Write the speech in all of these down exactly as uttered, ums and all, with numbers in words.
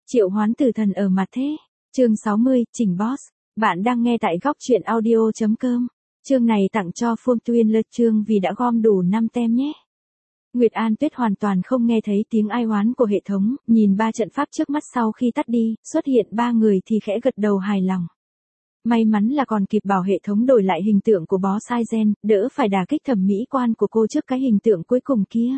Triệu hoán tử thần ở mặt thế. Chương sáu mươi, chỉnh boss. Bạn đang nghe tại góc truyện audio.com. Chương này tặng cho Phương Tuyên Lơ chương vì đã gom đủ năm tem nhé. Nguyệt An Tuyết hoàn toàn không nghe thấy tiếng ai oán của hệ thống, nhìn ba trận pháp trước mắt sau khi tắt đi, xuất hiện ba người thì khẽ gật đầu hài lòng. May mắn là còn kịp bảo hệ thống đổi lại hình tượng của boss Aizen, đỡ phải đả kích thẩm mỹ quan của cô trước cái hình tượng cuối cùng kia.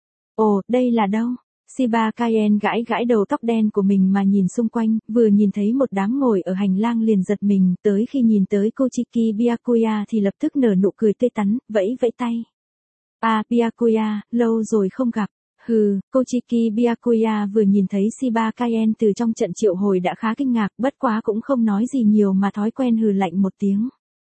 Ồ, đây là đâu? Shiba Kaien gãi gãi đầu tóc đen của mình mà nhìn xung quanh, vừa nhìn thấy một đám ngồi ở hành lang liền giật mình, tới khi nhìn tới Kochiki Byakuya thì lập tức nở nụ cười tươi tắn, vẫy vẫy tay. À, Byakuya, lâu rồi không gặp. Hừ, Kochiki Byakuya vừa nhìn thấy Shiba Kaien từ trong trận triệu hồi đã khá kinh ngạc, bất quá cũng không nói gì nhiều mà thói quen hừ lạnh một tiếng.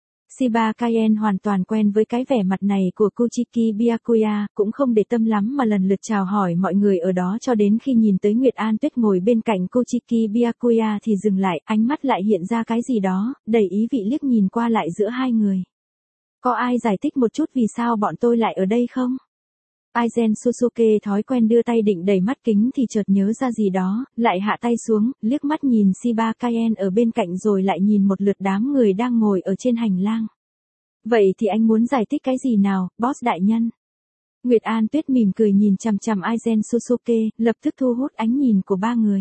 Shiba Kaien hoàn toàn quen với cái vẻ mặt này của Kochiki Byakuya, cũng không để tâm lắm mà lần lượt chào hỏi mọi người ở đó cho đến khi nhìn tới Nguyệt An Tuyết ngồi bên cạnh Kochiki Byakuya thì dừng lại, ánh mắt lại hiện ra cái gì đó, đầy ý vị liếc nhìn qua lại giữa hai người. Có ai giải thích một chút vì sao bọn tôi lại ở đây không? Aizen Susuke thói quen đưa tay định đẩy mắt kính thì chợt nhớ ra gì đó, lại hạ tay xuống, liếc mắt nhìn Shiba Kaien ở bên cạnh rồi lại nhìn một lượt đám người đang ngồi ở trên hành lang. Vậy thì anh muốn giải thích cái gì nào, boss đại nhân? Nguyệt An Tuyết mỉm cười nhìn chằm chằm Aizen Susuke, lập tức thu hút ánh nhìn của ba người.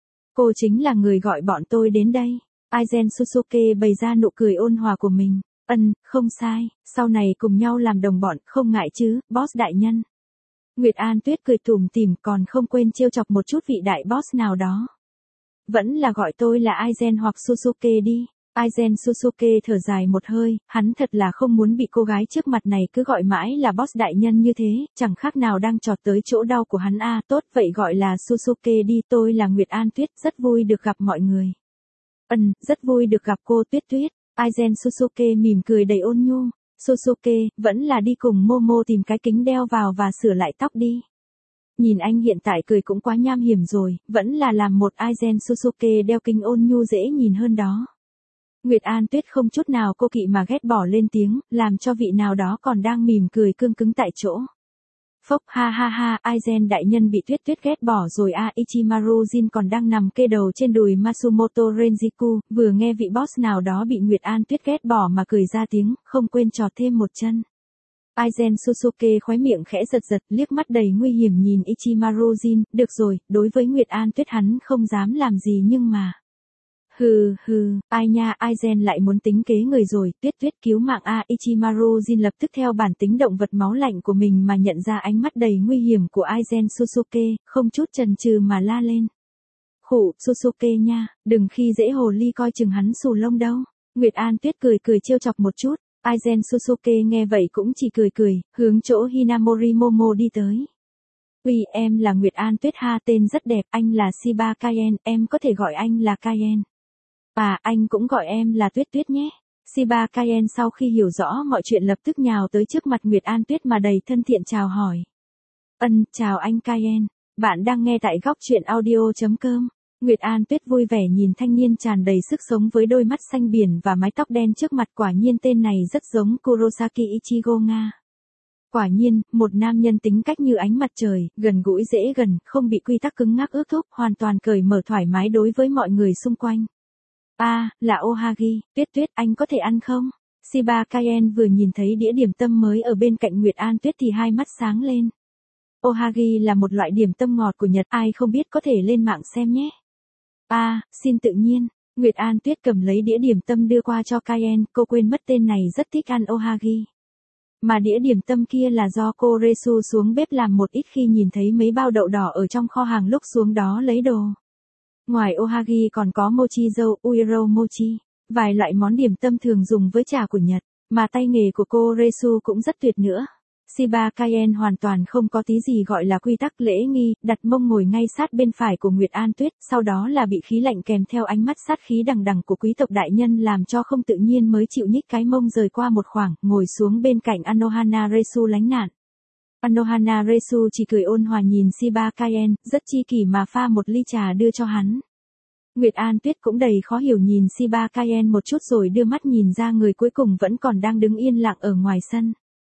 Cô chính là người gọi bọn tôi đến đây. Aizen Susuke bày ra nụ cười ôn hòa của mình. Ân, không sai, sau này cùng nhau làm đồng bọn, không ngại chứ, boss đại nhân. Nguyệt An Tuyết cười tủm tỉm còn không quên trêu chọc một chút vị đại boss nào đó. Vẫn là gọi tôi là Aizen hoặc Susuke đi. Aizen Susuke thở dài một hơi, hắn thật là không muốn bị cô gái trước mặt này cứ gọi mãi là boss đại nhân như thế, chẳng khác nào đang chọt tới chỗ đau của hắn a. À, tốt vậy gọi là Susuke đi, tôi là Nguyệt An Tuyết, rất vui được gặp mọi người. Ân, rất vui được gặp cô Tuyết Tuyết. Aizen Susuke mỉm cười đầy ôn nhu. Susuke, vẫn là đi cùng Momo tìm cái kính đeo vào và sửa lại tóc đi. Nhìn anh hiện tại cười cũng quá nham hiểm rồi, vẫn là làm một Aizen Susuke đeo kính ôn nhu dễ nhìn hơn đó. Nguyệt An Tuyết không chút nào cô kỵ mà ghét bỏ lên tiếng, làm cho vị nào đó còn đang mỉm cười cương cứng tại chỗ. Phốc ha ha ha, Aizen đại nhân bị Tuyết Tuyết ghét bỏ rồi a. Ichimaru Jin còn đang nằm kê đầu trên đùi Matsumoto Renjiku, vừa nghe vị boss nào đó bị Nguyệt An Tuyết ghét bỏ mà cười ra tiếng, không quên trọt thêm một chân. Aizen Susuke khóe miệng khẽ giật giật, liếc mắt đầy nguy hiểm nhìn Ichimaru Jin, được rồi, đối với Nguyệt An Tuyết hắn không dám làm gì nhưng mà... Hừ hừ, ai nha, Aizen lại muốn tính kế người rồi, Tuyết Tuyết cứu mạng a. Ichimaru Jin lập tức theo bản tính động vật máu lạnh của mình mà nhận ra ánh mắt đầy nguy hiểm của Aizen Susuke, không chút chần chừ mà la lên. Khụ, Susuke nha, đừng khi dễ hồ ly coi chừng hắn xù lông đâu. Nguyệt An Tuyết cười cười trêu chọc một chút, Aizen Susuke nghe vậy cũng chỉ cười cười, hướng chỗ Hinamori Momo đi tới. Uy, em là Nguyệt An Tuyết ha, tên rất đẹp, anh là Shiba Kaien, em có thể gọi anh là Kaien. À, anh cũng gọi em là Tuyết Tuyết nhé. Shiba Kaien sau khi hiểu rõ mọi chuyện lập tức nhào tới trước mặt Nguyệt An Tuyết mà đầy thân thiện chào hỏi. Ân, chào anh Kaien. Bạn đang nghe tại góc truyện audio.com. Nguyệt An Tuyết vui vẻ nhìn thanh niên tràn đầy sức sống với đôi mắt xanh biển và mái tóc đen trước mặt, quả nhiên tên này rất giống Kurosaki Ichigo Nga. Quả nhiên, một nam nhân tính cách như ánh mặt trời, gần gũi dễ gần, không bị quy tắc cứng ngắc ước thúc, hoàn toàn cởi mở thoải mái đối với mọi người xung quanh. A, à, là Ohagi, Tuyết Tuyết, anh có thể ăn không? Shiba Kaien vừa nhìn thấy đĩa điểm tâm mới ở bên cạnh Nguyệt An Tuyết thì hai mắt sáng lên. Ohagi là một loại điểm tâm ngọt của Nhật, ai không biết có thể lên mạng xem nhé. A, à, xin tự nhiên. Nguyệt An Tuyết cầm lấy đĩa điểm tâm đưa qua cho Kaien, cô quên mất tên này rất thích ăn Ohagi. Mà đĩa điểm tâm kia là do cô Resu xuống bếp làm một ít khi nhìn thấy mấy bao đậu đỏ ở trong kho hàng lúc xuống đó lấy đồ. Ngoài Ohagi còn có mochi dâu, uiro mochi, vài loại món điểm tâm thường dùng với trà của Nhật, mà tay nghề của cô Resu cũng rất tuyệt nữa. Shiba Kaien hoàn toàn không có tí gì gọi là quy tắc lễ nghi, đặt mông ngồi ngay sát bên phải của Nguyệt An Tuyết, sau đó là bị khí lạnh kèm theo ánh mắt sát khí đằng đằng của quý tộc đại nhân làm cho không tự nhiên mới chịu nhích cái mông rời qua một khoảng, ngồi xuống bên cạnh Anohana Resu lánh nạn. Anohana Resu chỉ cười ôn hòa nhìn Shiba Kaien, rất chi kỷ mà pha một ly trà đưa cho hắn. Nguyệt An Tuyết cũng đầy khó hiểu nhìn Shiba Kaien một chút rồi đưa mắt nhìn ra người cuối cùng vẫn còn đang đứng yên lặng ở ngoài sân.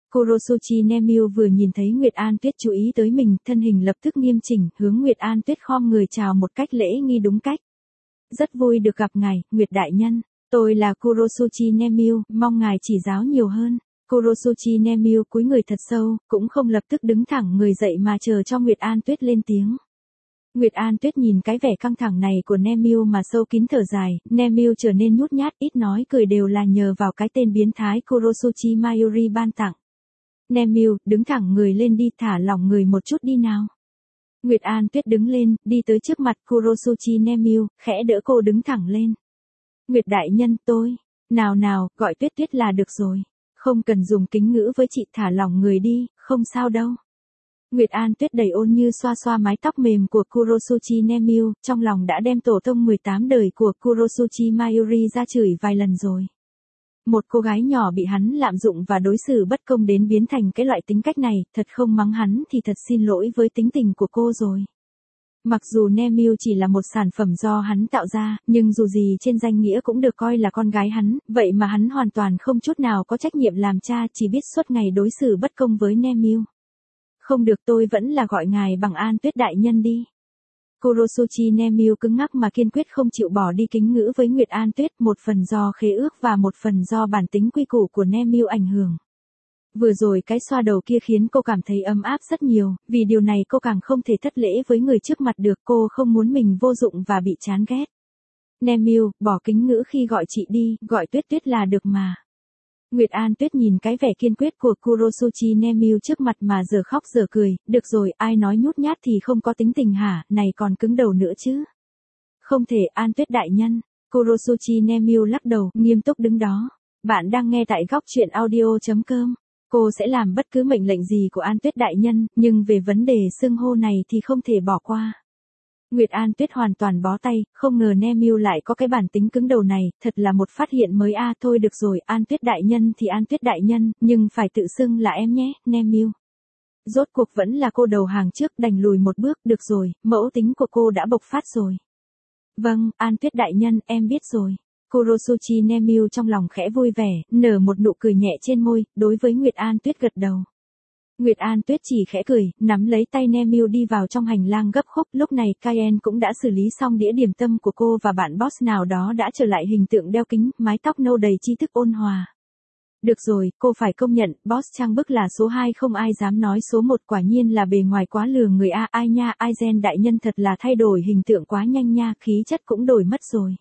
Kurosuchi Nemil vừa nhìn thấy Nguyệt An Tuyết chú ý tới mình, thân hình lập tức nghiêm chỉnh, hướng Nguyệt An Tuyết khom người chào một cách lễ nghi đúng cách. Rất vui được gặp ngài, Nguyệt đại nhân. Tôi là Kurosuchi Nemil, mong ngài chỉ giáo nhiều hơn. Kurosuchi Nemil cúi người thật sâu, cũng không lập tức đứng thẳng người dậy mà chờ cho Nguyệt An Tuyết lên tiếng. Nguyệt An Tuyết nhìn cái vẻ căng thẳng này của Nemil mà sâu kín thở dài, Nemil trở nên nhút nhát, ít nói cười đều là nhờ vào cái tên biến thái Kurosuchi Mayuri ban tặng. Nemil, đứng thẳng người lên đi, thả lỏng người một chút đi nào. Nguyệt An Tuyết đứng lên, đi tới trước mặt Kurosuchi Nemil, khẽ đỡ cô đứng thẳng lên. Nguyệt đại nhân, tôi. Nào nào, gọi Tuyết Tuyết là được rồi. Không cần dùng kính ngữ với chị, thả lỏng người đi, không sao đâu. Nguyệt An Tuyết đầy ôn như xoa xoa mái tóc mềm của Kurosuchi Nemil, trong lòng đã đem tổ tông mười tám đời của Kurosuchi Mayuri ra chửi vài lần rồi. Một cô gái nhỏ bị hắn lạm dụng và đối xử bất công đến biến thành cái loại tính cách này, thật không mắng hắn thì thật xin lỗi với tính tình của cô rồi. Mặc dù Nemil chỉ là một sản phẩm do hắn tạo ra, nhưng dù gì trên danh nghĩa cũng được coi là con gái hắn, vậy mà hắn hoàn toàn không chút nào có trách nhiệm làm cha, chỉ biết suốt ngày đối xử bất công với Nemil. Không được, tôi vẫn là gọi ngài bằng An Tuyết đại nhân đi. Kurosuchi Nemil cứng ngắc mà kiên quyết không chịu bỏ đi kính ngữ với Nguyệt An Tuyết, một phần do khế ước và một phần do bản tính quy củ của Nemil ảnh hưởng. Vừa rồi cái xoa đầu kia khiến cô cảm thấy ấm áp rất nhiều, vì điều này cô càng không thể thất lễ với người trước mặt được, cô không muốn mình vô dụng và bị chán ghét. Nemil, bỏ kính ngữ khi gọi chị đi, gọi Tuyết Tuyết là được mà. Nguyệt An Tuyết nhìn cái vẻ kiên quyết của Kurosuchi Nemil trước mặt mà giờ khóc giờ cười, được rồi, ai nói nhút nhát thì không có tính tình hả, này còn cứng đầu nữa chứ. Không thể, An Tuyết đại nhân. Kurosuchi Nemil lắc đầu, nghiêm túc đứng đó. Bạn đang nghe tại góc truyện audio chấm com. Cô sẽ làm bất cứ mệnh lệnh gì của An Tuyết đại nhân, nhưng về vấn đề xưng hô này thì không thể bỏ qua. Nguyệt An Tuyết hoàn toàn bó tay, không ngờ Nemil lại có cái bản tính cứng đầu này, thật là một phát hiện mới a. À, thôi được rồi, An Tuyết đại nhân thì An Tuyết đại nhân, nhưng phải tự xưng là em nhé, Nemil. Rốt cuộc vẫn là cô đầu hàng trước, đành lùi một bước, được rồi, mẫu tính của cô đã bộc phát rồi. Vâng, An Tuyết đại nhân, em biết rồi. Kurosuchi Nemil trong lòng khẽ vui vẻ, nở một nụ cười nhẹ trên môi, đối với Nguyệt An Tuyết gật đầu. Nguyệt An Tuyết chỉ khẽ cười, nắm lấy tay Nemil đi vào trong hành lang gấp khúc, lúc này Cayenne cũng đã xử lý xong đĩa điểm tâm của cô và bạn boss nào đó đã trở lại hình tượng đeo kính, mái tóc nâu đầy tri thức ôn hòa. Được rồi, cô phải công nhận, boss trang bức là số hai, không ai dám nói số một, quả nhiên là bề ngoài quá lừa người a. Ai nha, Aizen đại nhân thật là thay đổi hình tượng quá nhanh nha, khí chất cũng đổi mất rồi.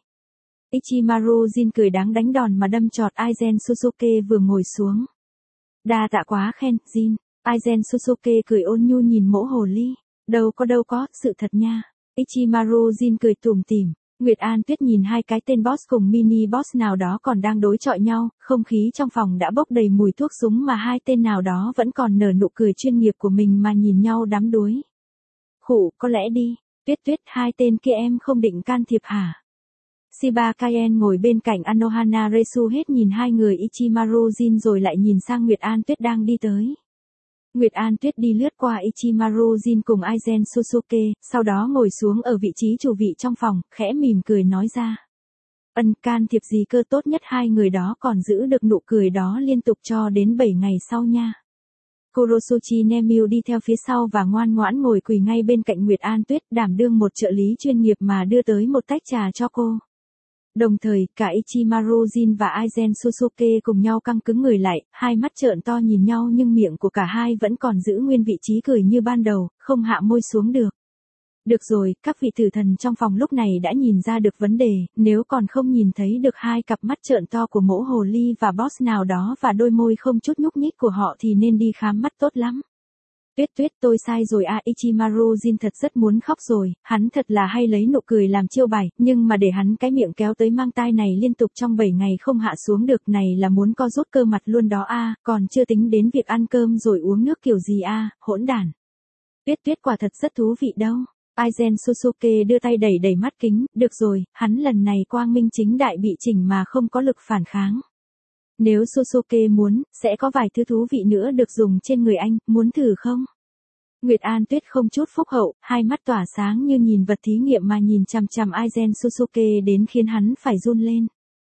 Ichimaru Jin cười đáng đánh đòn mà đâm chọt Aizen Susuke vừa ngồi xuống. Đa tạ quá khen, Jin. Aizen Susuke cười ôn nhu nhìn mỗ hồ ly. Đâu có đâu có, sự thật nha. Ichimaru Jin cười tủm tỉm. Nguyệt An Tuyết nhìn hai cái tên boss cùng mini boss nào đó còn đang đối chọi nhau, không khí trong phòng đã bốc đầy mùi thuốc súng mà hai tên nào đó vẫn còn nở nụ cười chuyên nghiệp của mình mà nhìn nhau đắm đuối. Khụ, có lẽ đi. Tuyết Tuyết, hai tên kia em không định can thiệp hả? Shiba Cayenne ngồi bên cạnh Anohana Resu hết nhìn hai người Ichimaru Jin rồi lại nhìn sang Nguyệt An Tuyết đang đi tới. Nguyệt An Tuyết đi lướt qua Ichimaru Jin cùng Aizen Susuke, sau đó ngồi xuống ở vị trí chủ vị trong phòng, khẽ mỉm cười nói ra. Ân, can thiệp gì cơ, tốt nhất hai người đó còn giữ được nụ cười đó liên tục cho đến bảy ngày sau nha. Kurosuchi Nemil đi theo phía sau và ngoan ngoãn ngồi quỳ ngay bên cạnh Nguyệt An Tuyết, đảm đương một trợ lý chuyên nghiệp mà đưa tới một tách trà cho cô. Đồng thời, cả Ichimaru Jin và Aizen Susuke cùng nhau căng cứng người lại, hai mắt trợn to nhìn nhau nhưng miệng của cả hai vẫn còn giữ nguyên vị trí cười như ban đầu, không hạ môi xuống được. Được rồi, các vị tử thần trong phòng lúc này đã nhìn ra được vấn đề, nếu còn không nhìn thấy được hai cặp mắt trợn to của mỗ hồ ly và boss nào đó và đôi môi không chút nhúc nhích của họ thì nên đi khám mắt tốt lắm. Tuyết Tuyết, tôi sai rồi à. Ichimaru Jin thật rất muốn khóc rồi, hắn thật là hay lấy nụ cười làm chiêu bài, nhưng mà để hắn cái miệng kéo tới mang tai này liên tục trong bảy ngày không hạ xuống được này là muốn co rút cơ mặt luôn đó a. À, còn chưa tính đến việc ăn cơm rồi uống nước kiểu gì a. À, hỗn đản. Tuyết Tuyết quả thật rất thú vị đâu. Aizen Susuke đưa tay đẩy đẩy mắt kính, được rồi, hắn lần này quang minh chính đại bị chỉnh mà không có lực phản kháng. Nếu Susuke muốn, sẽ có vài thứ thú vị nữa được dùng trên người anh, muốn thử không? Nguyệt An Tuyết không chút phúc hậu, hai mắt tỏa sáng như nhìn vật thí nghiệm mà nhìn chằm chằm Aizen Susuke đến khiến hắn phải run lên.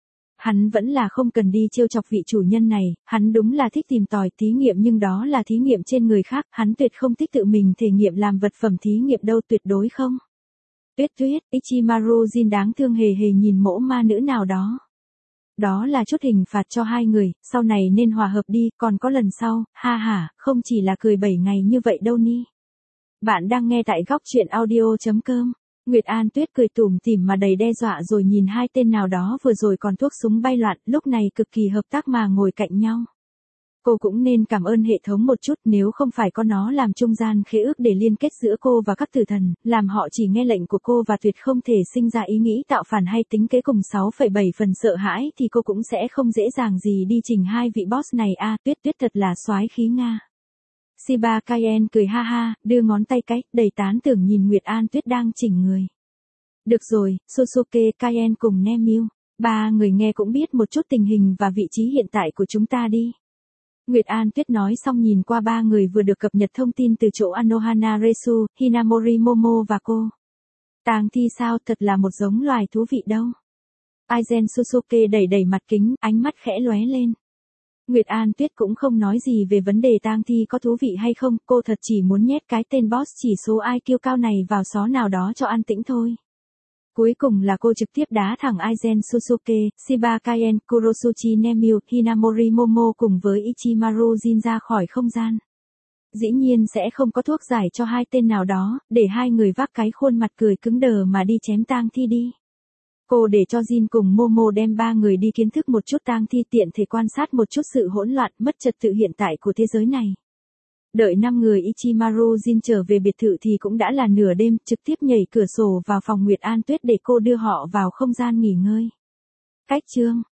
hắn vẫn là không cần đi trêu chọc vị chủ nhân này, hắn đúng là thích tìm tòi thí nghiệm nhưng đó là thí nghiệm trên người khác, hắn tuyệt không thích tự mình thể nghiệm làm vật phẩm thí nghiệm đâu, tuyệt đối không. Tuyết tuyết, Ichimaru Jin đáng thương hề hề nhìn mỗ ma nữ nào đó. Đó là chút hình phạt cho hai người, sau này nên hòa hợp đi, còn có lần sau, ha ha, không chỉ là cười bảy ngày như vậy đâu ni. Bạn đang nghe tại góc truyện audio.com. Nguyệt An Tuyết cười tủm tỉm mà đầy đe dọa rồi nhìn hai tên nào đó vừa rồi còn thuốc súng bay loạn, lúc này cực kỳ hợp tác mà ngồi cạnh nhau. Cô cũng nên cảm ơn hệ thống một chút, nếu không phải có nó làm trung gian khế ước để liên kết giữa cô và các tử thần, làm họ chỉ nghe lệnh của cô và tuyệt không thể sinh ra ý nghĩ tạo phản hay tính kế cùng sáu phẩy bảy phần sợ hãi thì cô cũng sẽ không dễ dàng gì đi trình hai vị boss này a. À, Tuyết Tuyết thật là soái khí Nga. Shiba Kaien cười ha ha, đưa ngón tay cái, đầy tán tưởng nhìn Nguyệt An Tuyết đang chỉnh người. Được rồi, Sosuke Kaien cùng Nemiu, ba người nghe cũng biết một chút tình hình và vị trí hiện tại của chúng ta đi. Nguyệt An Tuyết nói xong nhìn qua ba người vừa được cập nhật thông tin từ chỗ Anohana Resu, Hinamori Momo và cô. Tang thi sao, thật là một giống loài thú vị đâu. Aizen Sosuke đẩy đẩy mặt kính, ánh mắt khẽ lóe lên. Nguyệt An Tuyết cũng không nói gì về vấn đề tang thi có thú vị hay không, cô thật chỉ muốn nhét cái tên boss chỉ số i kiu cao này vào xó nào đó cho an tĩnh thôi. Cuối cùng là cô trực tiếp đá thẳng Aizen Sosuke, Shiba Kaien, Kurosuchi Nemiu, Hinamori Momo cùng với Ichimaru Jin ra khỏi không gian. Dĩ nhiên sẽ không có thuốc giải cho hai tên nào đó, để hai người vác cái khuôn mặt cười cứng đờ mà đi chém tang thi đi. Cô để cho Jin cùng Momo đem ba người đi kiến thức một chút tang thi tiện thể quan sát một chút sự hỗn loạn mất trật tự hiện tại của thế giới này. Đợi năm người Ichimaru Jin trở về biệt thự thì cũng đã là nửa đêm, trực tiếp nhảy cửa sổ vào phòng Nguyệt An Tuyết để cô đưa họ vào không gian nghỉ ngơi. Cách chương